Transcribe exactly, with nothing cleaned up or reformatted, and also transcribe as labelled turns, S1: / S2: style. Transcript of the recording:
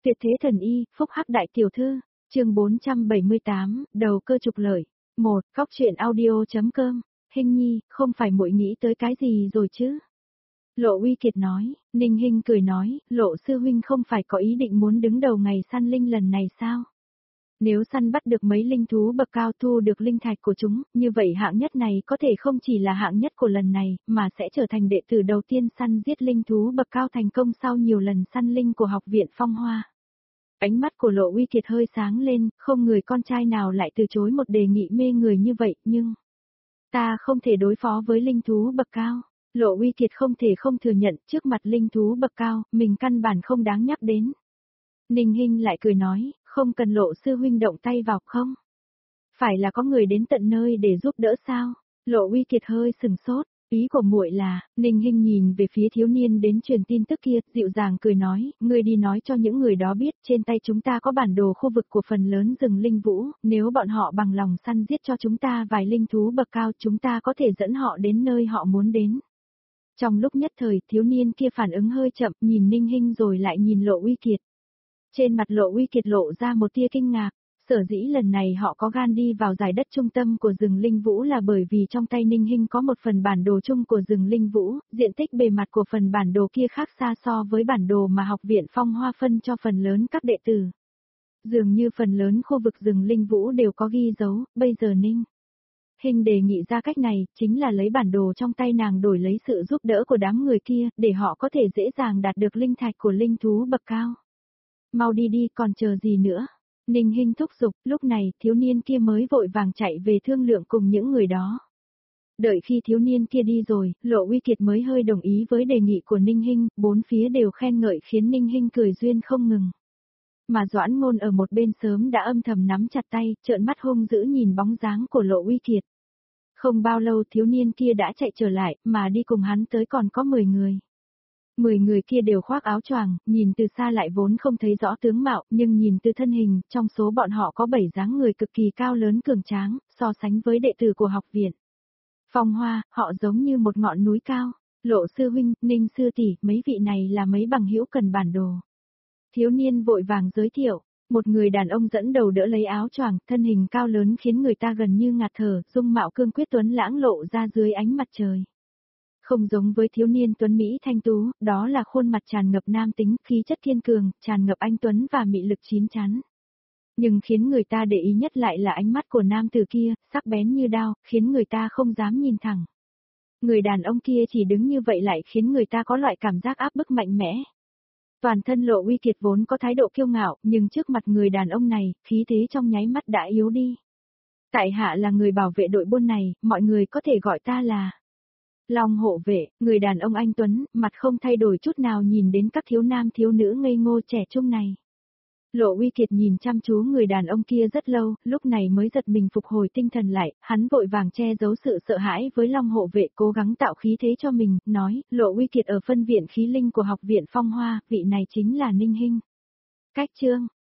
S1: Tuyệt thế thần y, phúc hắc đại tiểu thư, chương bốn trăm bảy mươi tám, đầu cơ trục lợi. một. Góc truyện audio.com, Hinh nhi, không phải muội nghĩ tới cái gì rồi chứ? Lộ Uy Kiệt nói, Ninh Hinh cười nói, Lộ sư huynh không phải có ý định muốn đứng đầu ngày săn linh lần này sao? Nếu săn bắt được mấy linh thú bậc cao thu được linh thạch của chúng, như vậy hạng nhất này có thể không chỉ là hạng nhất của lần này, mà sẽ trở thành đệ tử đầu tiên săn giết linh thú bậc cao thành công sau nhiều lần săn linh của học viện Phong Hoa. Ánh mắt của Lộ Uy Kiệt hơi sáng lên, không người con trai nào lại từ chối một đề nghị mê người như vậy, nhưng ta không thể đối phó với linh thú bậc cao. Lộ Uy Kiệt không thể không thừa nhận, trước mặt linh thú bậc cao, mình căn bản không đáng nhắc đến. Ninh Hinh lại cười nói, không cần Lộ sư huynh động tay vào không? Phải là có người đến tận nơi để giúp đỡ sao? Lộ Uy Kiệt hơi sừng sốt, ý của muội là, Ninh Hinh nhìn về phía thiếu niên đến truyền tin tức kia, dịu dàng cười nói, ngươi đi nói cho những người đó biết, trên tay chúng ta có bản đồ khu vực của phần lớn rừng linh vũ, nếu bọn họ bằng lòng săn giết cho chúng ta vài linh thú bậc cao, chúng ta có thể dẫn họ đến nơi họ muốn đến. Trong lúc nhất thời, thiếu niên kia phản ứng hơi chậm, nhìn Ninh Hinh rồi lại nhìn Lộ Uy Kiệt. Trên mặt Lộ Uy Kiệt lộ ra một tia kinh ngạc, sở dĩ lần này họ có gan đi vào giải đất trung tâm của rừng Linh Vũ là bởi vì trong tay Ninh Hinh có một phần bản đồ chung của rừng Linh Vũ, diện tích bề mặt của phần bản đồ kia khác xa so với bản đồ mà học viện Phong Hoa phân cho phần lớn các đệ tử. Dường như phần lớn khu vực rừng Linh Vũ đều có ghi dấu, bây giờ Ninh Hinh đề nghị ra cách này, chính là lấy bản đồ trong tay nàng đổi lấy sự giúp đỡ của đám người kia, để họ có thể dễ dàng đạt được linh thạch của linh thú bậc cao. Mau đi đi, còn chờ gì nữa? Ninh Hinh thúc giục, lúc này, thiếu niên kia mới vội vàng chạy về thương lượng cùng những người đó. Đợi khi thiếu niên kia đi rồi, Lộ Uy Kiệt mới hơi đồng ý với đề nghị của Ninh Hinh, bốn phía đều khen ngợi khiến Ninh Hinh cười duyên không ngừng. Mà Doãn Ngôn ở một bên sớm đã âm thầm nắm chặt tay, trợn mắt hung dữ nhìn bóng dáng của Lộ Uy Kiệt. Không bao lâu thiếu niên kia đã chạy trở lại, mà đi cùng hắn tới còn có mười người. Mười người kia đều khoác áo choàng, nhìn từ xa lại vốn không thấy rõ tướng mạo, nhưng nhìn từ thân hình, trong số bọn họ có bảy dáng người cực kỳ cao lớn cường tráng, so sánh với đệ tử của học viện Phong Hoa, họ giống như một ngọn núi cao. Lộ sư huynh, Ninh sư tỷ, mấy vị này là mấy bằng hữu cần bản đồ. Thiếu niên vội vàng giới thiệu, một người đàn ông dẫn đầu đỡ lấy áo choàng, thân hình cao lớn khiến người ta gần như ngạt thở, dung mạo cương quyết tuấn lãng lộ ra dưới ánh mặt trời. Không giống với thiếu niên tuấn Mỹ thanh tú, đó là khuôn mặt tràn ngập nam tính, khí chất kiên cường, tràn ngập anh tuấn và mị lực chín chắn. Nhưng khiến người ta để ý nhất lại là ánh mắt của nam tử kia, sắc bén như đao, khiến người ta không dám nhìn thẳng. Người đàn ông kia chỉ đứng như vậy lại khiến người ta có loại cảm giác áp bức mạnh mẽ. Toàn thân Lộ Uy Kiệt vốn có thái độ kiêu ngạo, nhưng trước mặt người đàn ông này, khí thế trong nháy mắt đã yếu đi. Tại hạ là người bảo vệ đội buôn này, mọi người có thể gọi ta là Long hộ vệ. Người đàn ông anh tuấn, mặt không thay đổi chút nào nhìn đến các thiếu nam thiếu nữ ngây ngô trẻ trung này. Lộ Uy Kiệt nhìn chăm chú người đàn ông kia rất lâu, lúc này mới giật mình phục hồi tinh thần lại, hắn vội vàng che giấu sự sợ hãi với Long hộ vệ, cố gắng tạo khí thế cho mình, nói, Lộ Uy Kiệt ở phân viện khí linh của học viện Phong Hoa, vị này chính là Ninh Hinh. Cách chương